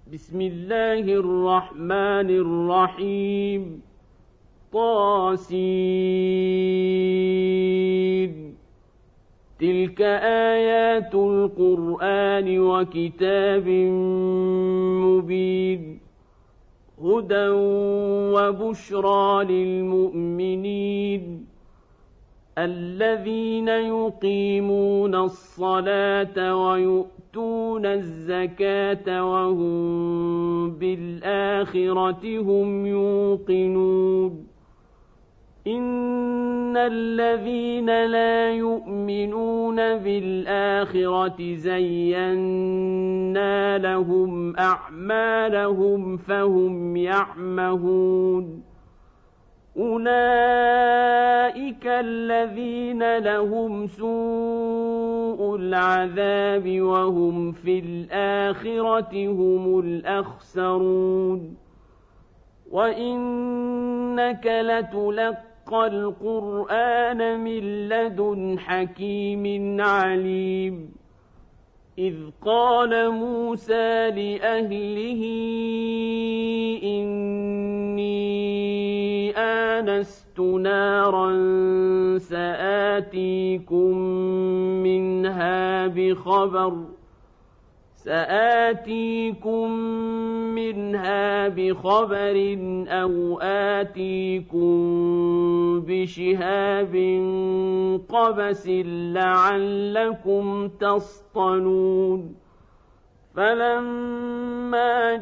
بسم الله الرحمن الرحيم طاسين تلك آيات القرآن وكتاب مبين هدى وبشرى للمؤمنين الذين يقيمون الصلاة ويؤتون الزكاة وهم بالآخرة هم يوقنون إن الذين لا يؤمنون بالآخرة زينا لهم أعمالهم فهم يعمهون أولئك الذين لهم سوء العذاب وهم في الآخرة هم الأخسرون وإنك لتلقى القرآن من لدن حكيم عليم إذ قال موسى لأهله إني آنست نارا سآتيكم منها بخبر أو آتيكم بشهاب قبس لعلكم تصطلون فلما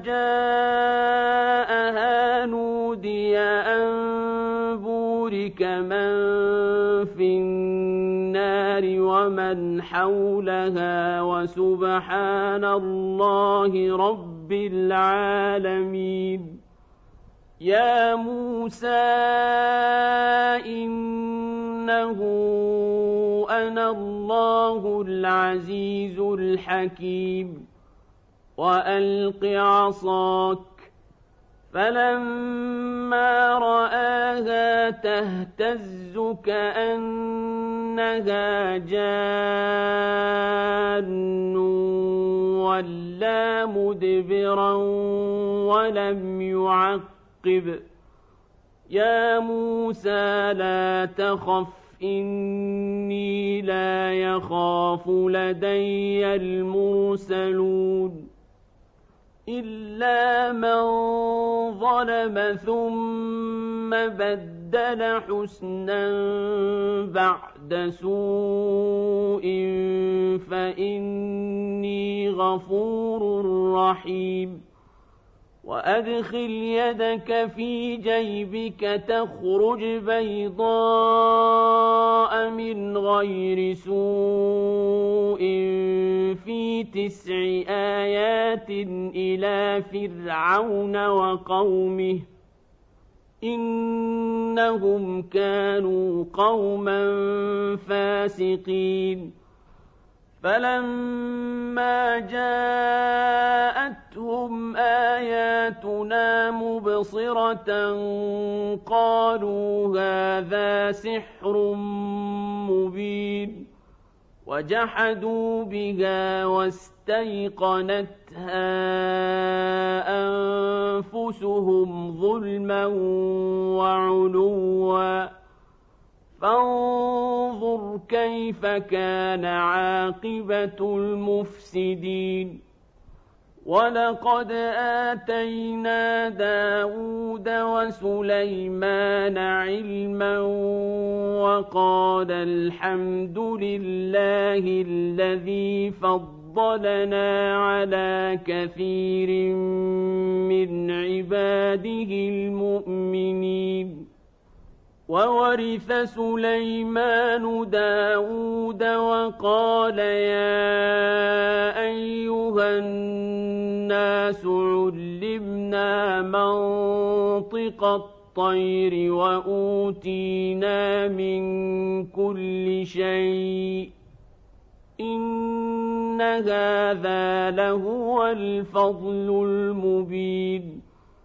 جاءها نودي أن بورك من في النار ومن حولها وسبحان الله رب العالمين يا موسى إنه أنا الله العزيز الحكيم وألق عصاك فلما رآها تهتز كأنها جان ولا مدبرا ولم يعقب يا موسى لا تخف إني لا يخاف لدي المرسلون إلا من ظلم ثم بدل حسنا بعد سوء فإني غفور رحيم وأدخل يدك في جيبك تخرج بيضاء من غير سوء في 9 آيات إلى فرعون وقومه إنهم كانوا قوما فاسقين فلما جاءتهم آياتنا مبصرة قالوا هذا سحر مبين وجحدوا بها واستيقنتها أنفسهم ظلما وعلوا فانظر كيف كان عاقبة المفسدين ولقد آتينا داود وسليمان علما وقال الحمد لله الذي فضلنا على كثير من عباده المؤمنين وورث سليمان داود وقال يا أيها الناس علمنا منطق الطير وأوتينا من كل شيء إن هذا لهو الفضل المبين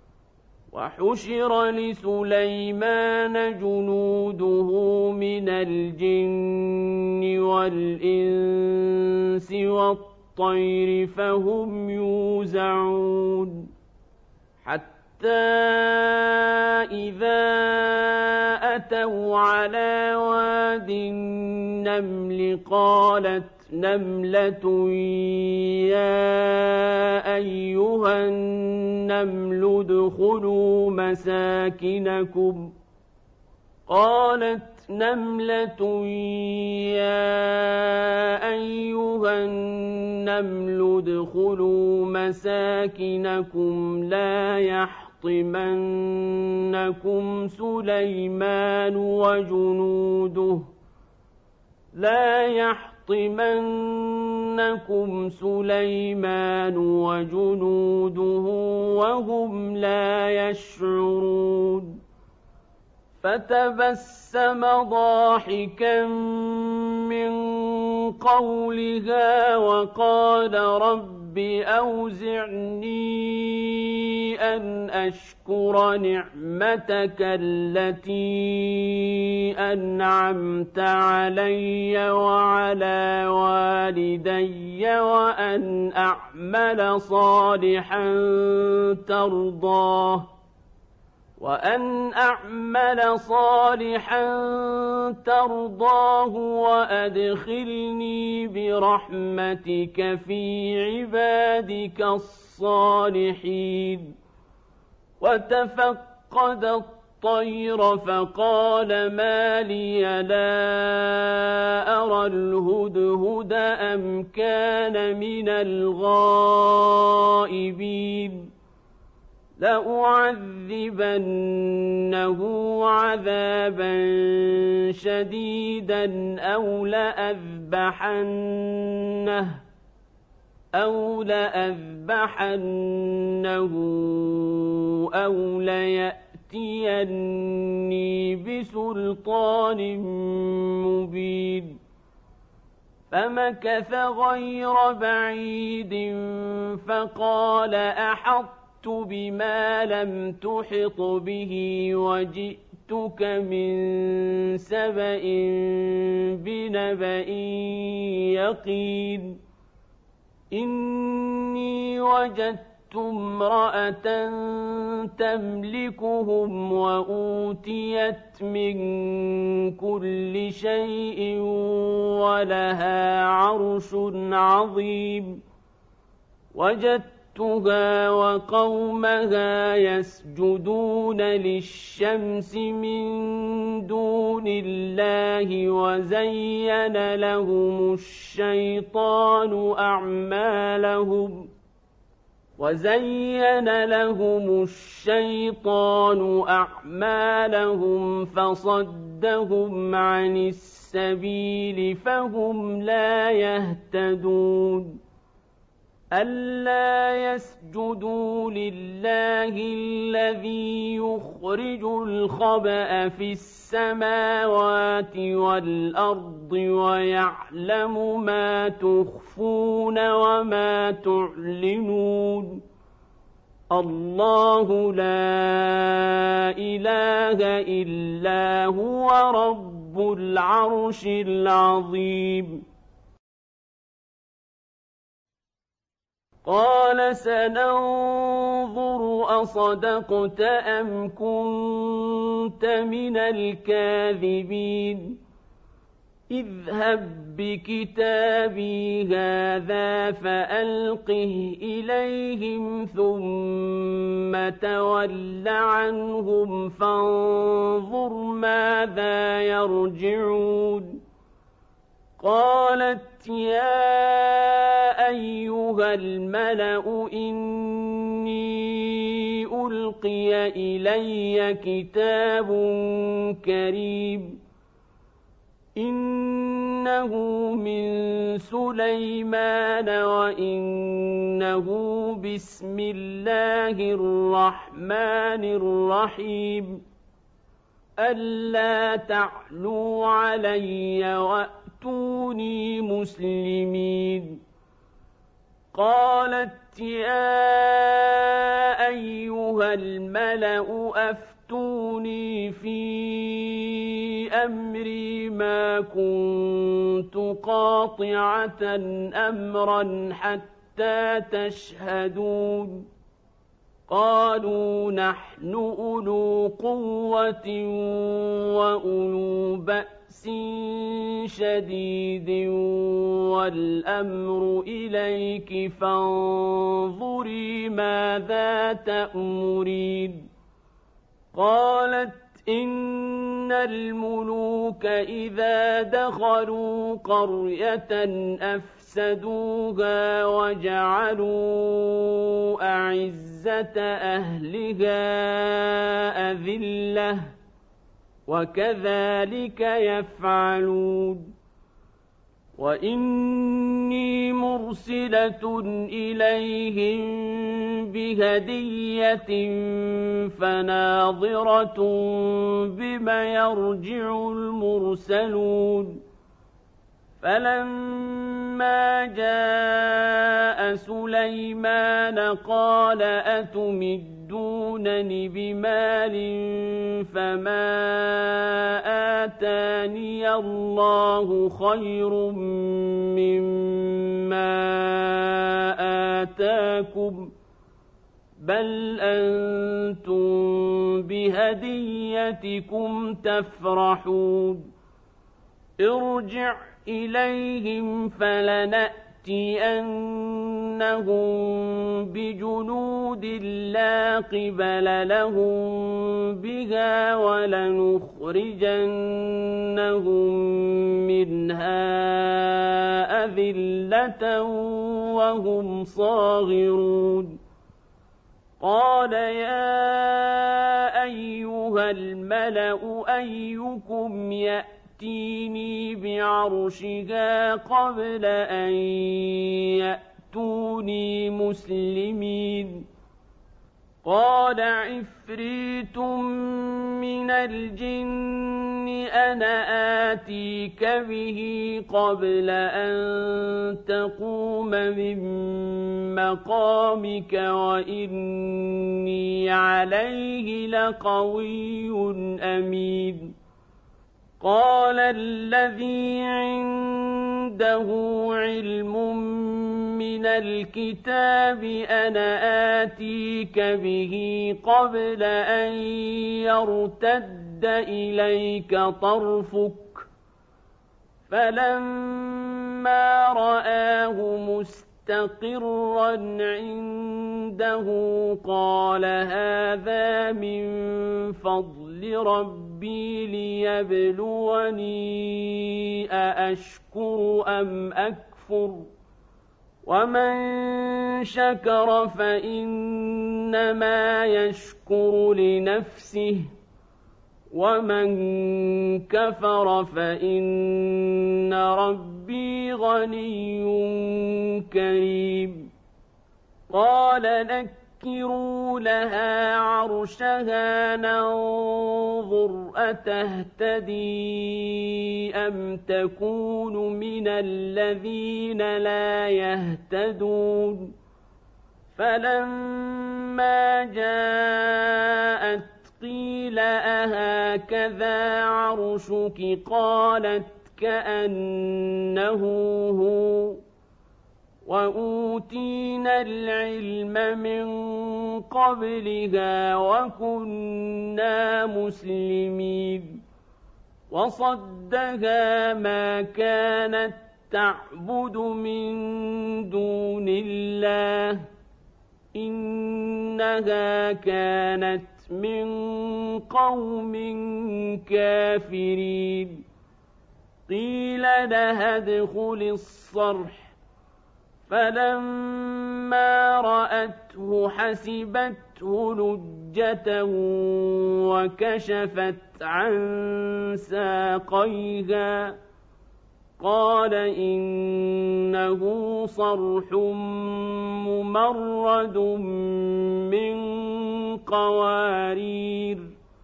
وحشر لسليمان جنوده من الجن والإنس والطير الطير فهم يوزعون حتى إذا أتوا على واد النمل قالت نملة يا أيها النمل ادخلوا مساكنكم لا يحطمنكم سليمان وجنوده وهم لا يشعرون فتبسم ضاحكا من قولها وقال رب أوزعني أن أشكر نعمتك التي أنعمت علي وعلى والدي وأن أعمل صالحا ترضاه وأدخلني برحمتك في عبادك الصالحين وتفقد الطير فقال ما لي لا أرى الهدهد أم كان من الغائبين لأعذبنه عذابا شديدا أو لأذبحنه أو ليأتيني بسلطان مبين فمكث غير بعيد فقال أحطت بما لم تحط به وجئتك من سبأ بنبأ يقين إني وجدت امرأة تملكهم وأوتيت من كل شيء ولها عرش عظيم وجدتها وقومها يسجدون للشمس من دون الله وزين لهم الشيطان أعمالهم فصدهم عن السبيل فهم لا يهتدون ألا يسجدوا لله الذي يخرج الخبأ في السماوات والأرض ويعلم ما تخفون وما تعلنون الله لا إله إلا هو رب العرش العظيم قال سننظر أصدقت أم كنت من الكاذبين اذهب بكتابي هذا فألقه إليهم ثم تول عنهم فانظر ماذا يرجعون قالت يا أيها الملأ إني ألقي إلي كتاب كريم إنه من سليمان وإنه بسم الله الرحمن الرحيم ألا تعلوا علي وأتوني مسلمين قالت يا أيها الملأ أفتوني في أمري ما كنت قاطعة أمرا حتى تشهدون قالوا نحن أولو قوة وأولو بأس شديد والأمر إليك فانظري ماذا تأمرين قالت إن الملوك إذا دخلوا قرية أفسدوها وجعلوا أعزة أهلها أذلة وكذلك يفعلون وإني مرسلة إليهم بهدية فناظرة بما يرجع المرسلون فلما جاء سليمان قال أتمدونني بمال فما آتاني الله خير مما آتاكم بل أنتم بهديتكم تفرحون ارجع إليهم فلنأتينهم بجنود لا قبل لهم بها ولنخرجنهم منها أذلة وهم صاغرون قال يا أيها الملأ أيكم يأتيني بعرشها قبل أن يأتوني مسلمين قال عفريت من الجن أنا آتيك به قبل أن تقوم من مقامك وإني عليه لقوي أمين قال الذي عنده علم من الكتاب أنا آتيك به قبل أن يرتد إليك طرفك فلما رآه مستقرا عنده قال هذا من فضل ربي ليبلوني أأشكر أم أكفر ومن شكر فإنما يشكر لنفسه ومن كفر فإن ربي غني كريم قال نكروا لها عرشها ننظر أتهتدي أم تكون من الذين لا يهتدون فلما جاءت قيل أهكذا عرشك قالت كأنه هو وأوتينا العلم من قبلها وكنا مسلمين وصدها ما كانت تعبد من دون الله إنها كانت من قوم كافرين قيل لها ادخل الصرح فلما رأته حسبته لجة وكشفت عن ساقيها قال إنه صرح ممرد من قوارير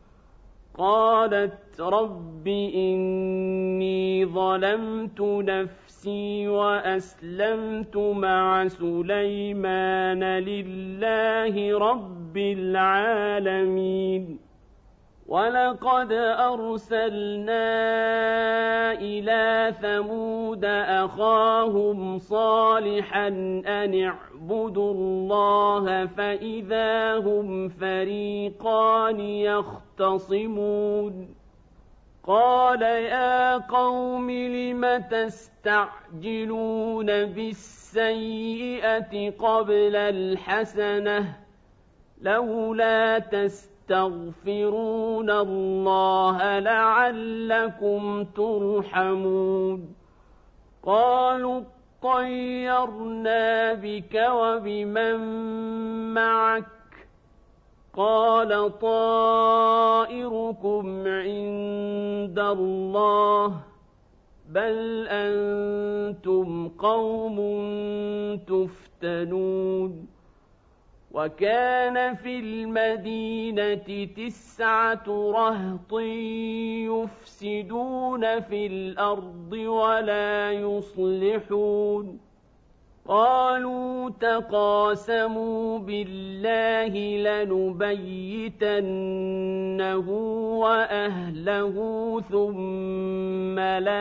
قالت رب إني ظلمت نفسي وأسلمت مع سليمان لله رب العالمين ولقد أرسلنا إلى ثمود أخاهم صالحا أن اعبدوا الله فإذا هم فريقان يختصمون قال يا قوم لم تستعجلون بالسيئة قبل الحسنة لولا تستغفرون الله لعلكم ترحمون قالوا اطيرنا بك وبمن معك قال طائركم عند الله بل أنتم قوم تفتنون وكان في المدينة 9 رهط يفسدون في الأرض ولا يصلحون قالوا تقاسموا بالله لنبيتنه وأهله ثم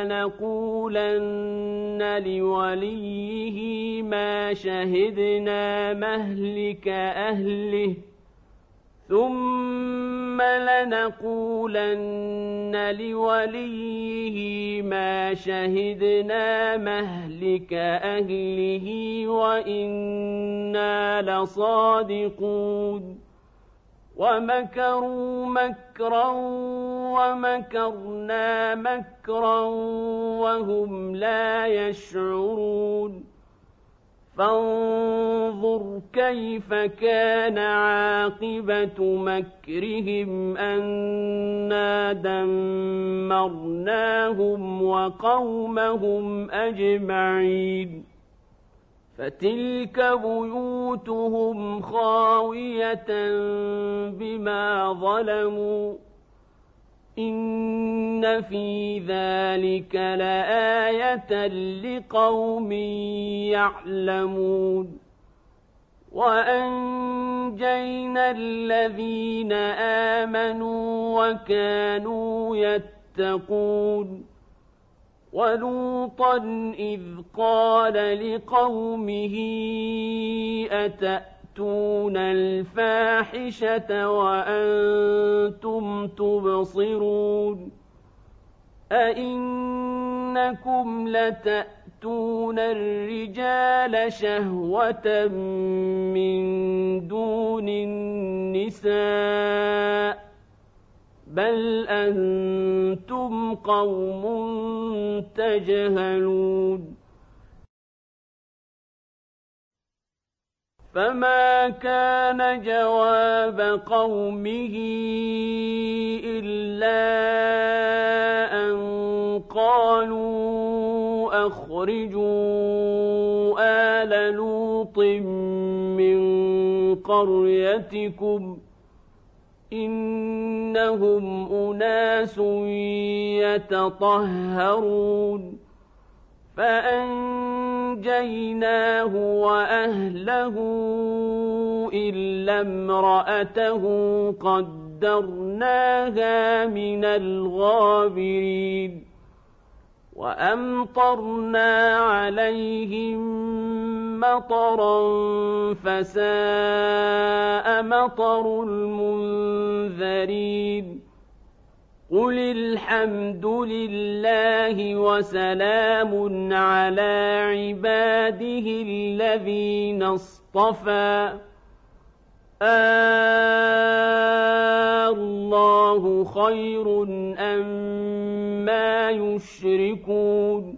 لنقولن لوليه ما شهدنا مهلك أهله ثم لنقولن لوليه ما شهدنا مهلك أهله وإنا لصادقون ومكروا مكرا ومكرنا مكرا وهم لا يشعرون فانظر كيف كان عاقبة مكرهم أنا دمرناهم وقومهم أجمعين فتلك بيوتهم خاوية بما ظلموا إن في ذلك لآية لقوم يعلمون وأنجينا الذين آمنوا وكانوا يتقون ولوطا إذ قال لقومه أتأتون الفاحشة وأنتم تبصرون أئنكم لتأتون الرجال شهوة من دون النساء بل أنتم قوم تجهلون فما كان جواب قومه إلا أن قالوا أخرجوا آل لوط من قريتكم إنهم أناس يتطهرون فأنجيناه وأهله إلا امرأته قدرناها من الغابرين وأمطرنا عليهم مطرا فساء مطر المنذرين قل الحمد لله وسلام على عباده الذين اصطفى الله خير أما يشركون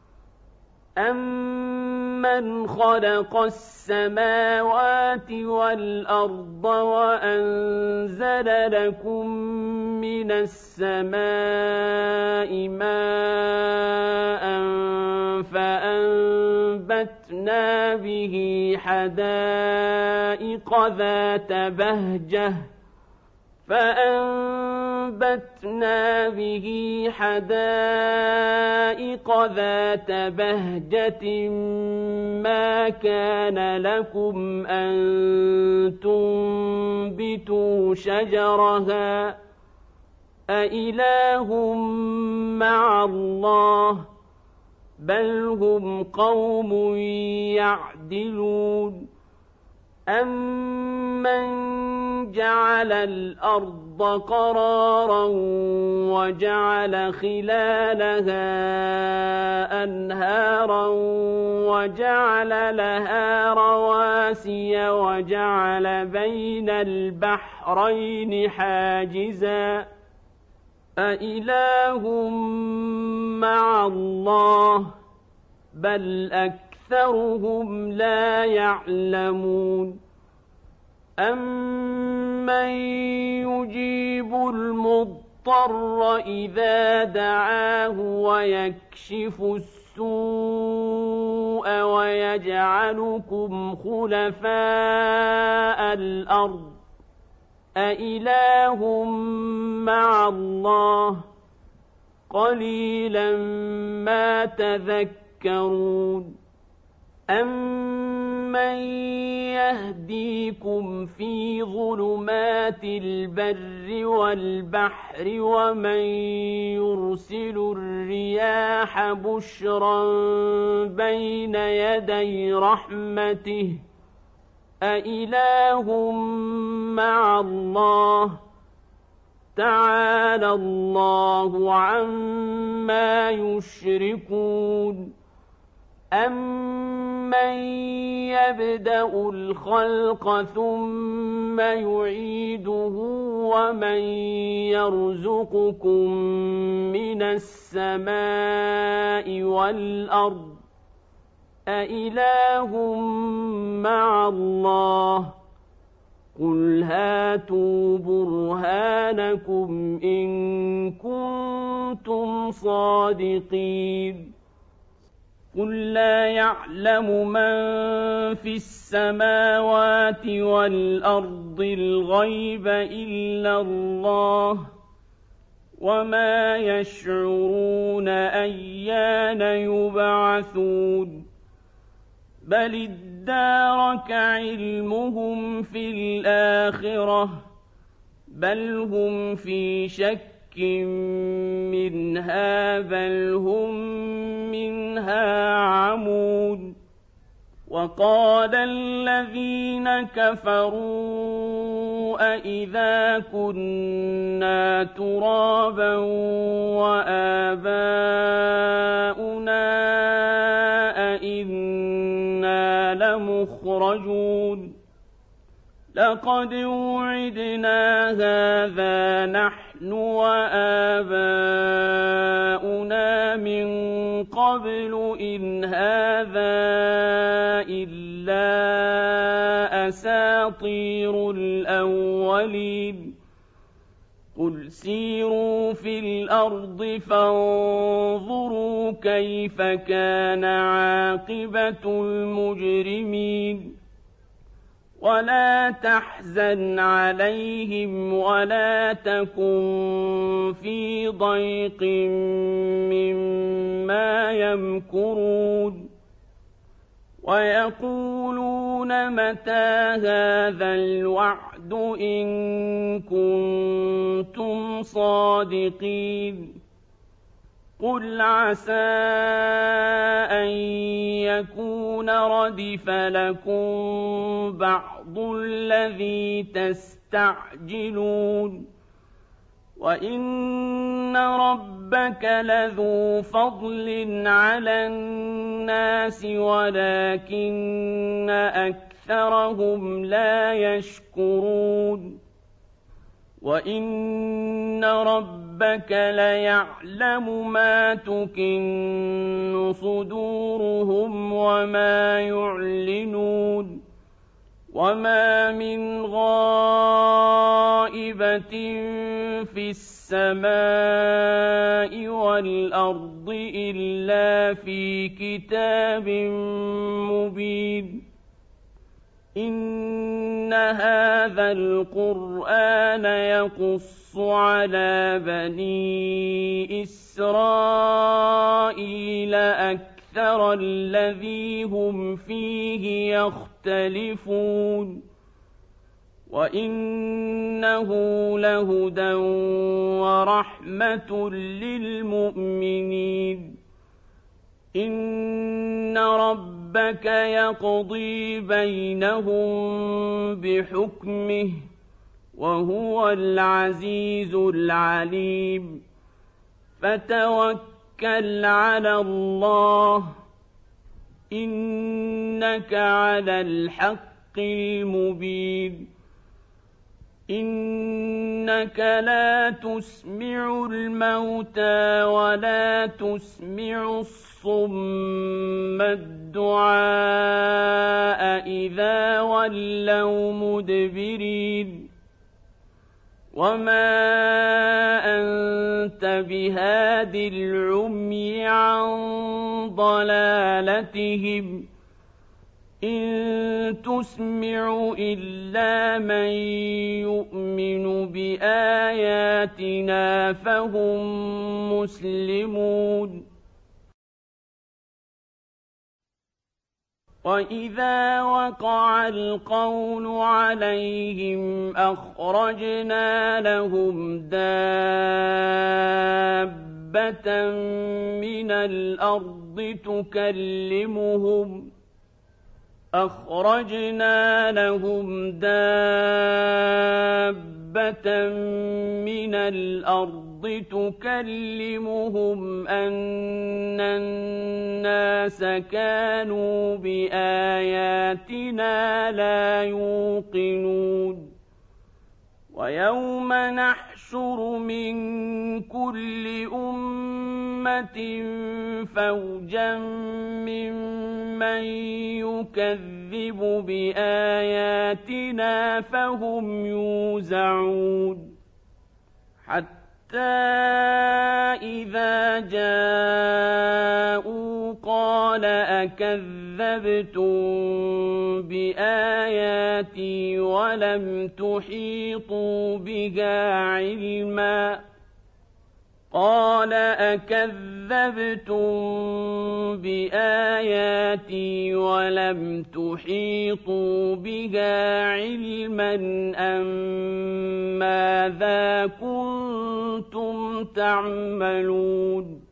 أمن خلق السماوات والأرض وأنزل لكم من السماء ماء فأنبتنا به حدائق ذات بهجة ما كان لكم أن تنبتوا شجرها أإله مع الله بل هم قوم يعدلون أمن جعل الأرض قرارا وجعل خلالها أنهارا وجعل لها رواسي وجعل بين البحرين حاجزا أإله مع الله بل أكثرهم لا يعلمون أمن يجيب المضطر إذا دعاه ويكشف السوء ويجعلكم خلفاء الأرض أإله مع الله قليلا ما تذكرون أمن يهديكم في ظلمات البر والبحر ومن يرسل الرياح بشرا بين يدي رحمته أإله مع الله تعالى الله عما يشركون أمن يبدأ الخلق ثم يعيده ومن يرزقكم من السماء والأرض أإله مع الله قل هاتوا برهانكم إن كنتم صادقين قل لا يعلم من في السماوات والأرض الغيب إلا الله وما يشعرون أيان يبعثون بل ادارك علمهم في الآخرة بل هم في شك منها بل هم منها عمون وقال الذين كفروا أإذا كنا ترابا وآباؤنا أإنا لمخرجون لقد وعدنا هذا نحن وآباؤنا من قبل إن هذا إلا أساطير الأولين قل سيروا في الأرض فانظروا كيف كان عاقبة المجرمين ولا تحزن عليهم ولا تكن في ضيق مما يمكرون ويقولون متى هذا الوعد إن كنتم صادقين قل عسى أن يكون ردف لكم بعض الذي تستعجلون وإن ربك لذو فضل على الناس ولكن أكثرهم لا يشكرون وإن ربك ليعلم ما تكن صدورهم وما يعلنون وما من غائبة في السماء والأرض إلا في كتاب مبين إن هذا القرآن يقص على بني إسرائيل أكثر الذي هم فيه يختلفون وإنه لهدى ورحمة للمؤمنين. إن ربك يقضي بينهم بحكمه وهو العزيز العليم. فتوكل على الله إنك على الحق المبين. إنك لا تسمع الموتى ولا تسمع الصم الدعاء إذا ولوا مدبرين. وما أنت بهاد العمي عن ضلالتهم إن تسمع إلا من يؤمن بآياتنا فهم مسلمون. وإذا وقع القول عليهم أخرجنا لهم دابة من الأرض تكلمهم أن الناس كانوا بآياتنا لا يوقنون. ويوم نحشر من كل أمة فوجا ممن يكذب بآياتنا فهم يوزعون. حتى إذا جاءوا قال أكذبتم بآياتي ولم تحيطوا بها علما أم ماذا كنتم تعملون.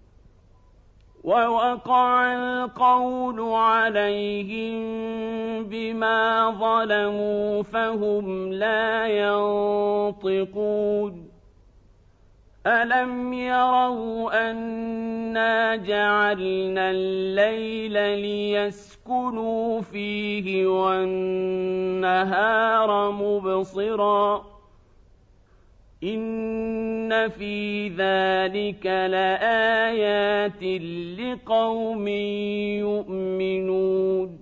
ووقع القول عليهم بما ظلموا فهم لا ينطقون. ألم يروا أنا جعلنا الليل ليسكنوا فيه والنهار مبصرا إن في ذلك لآيات لقوم يؤمنون.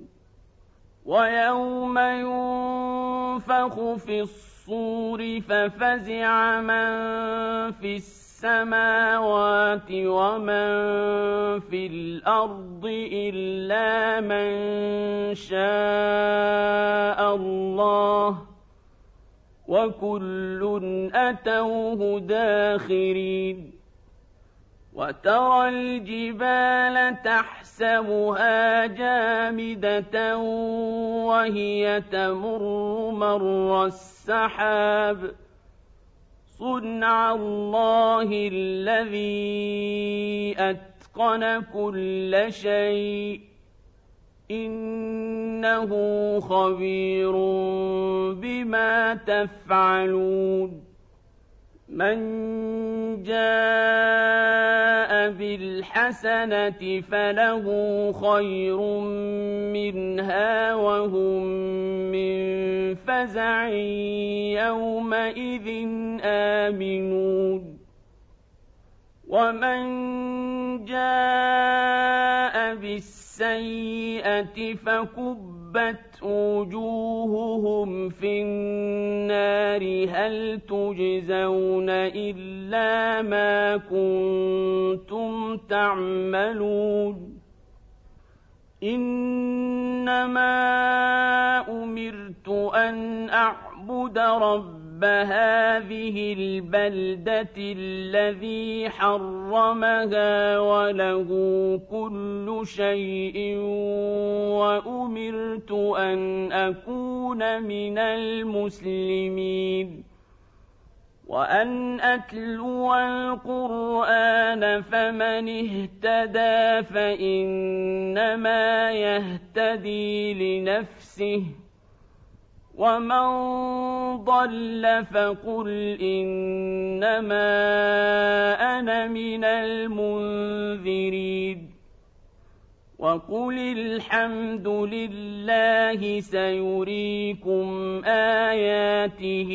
ويوم ينفخ في الصور ففزع من في السماوات ومن في الأرض إلا من شاء الله وكل أتوه داخرين. وترى الجبال تحسبها جامدة وهي تمر مر السحاب صنع الله الذي أتقن كل شيء إنه خبير بما تفعلون. من جاء بالحسنة فله خير منها وهم من فزع يومئذ آمنون. ومن جاء بالسيئة فكبت وجوههم في النار هل تجزون إلا ما كنتم تعملون. إنما أمرت أن أعبد ربي رب هذه البلدة الذي حرمها وله كل شيء وأمرت أن أكون من المسلمين وأن أتلو القرآن فمن اهتدى فإنما يهتدي لنفسه ومن ضل فقل إنما أنا من المنذرين وقل الحمد لله سيريكم آياته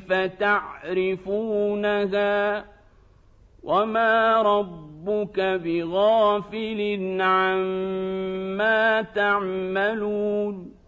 فتعرفونها وما ربك بغافل عما تعملون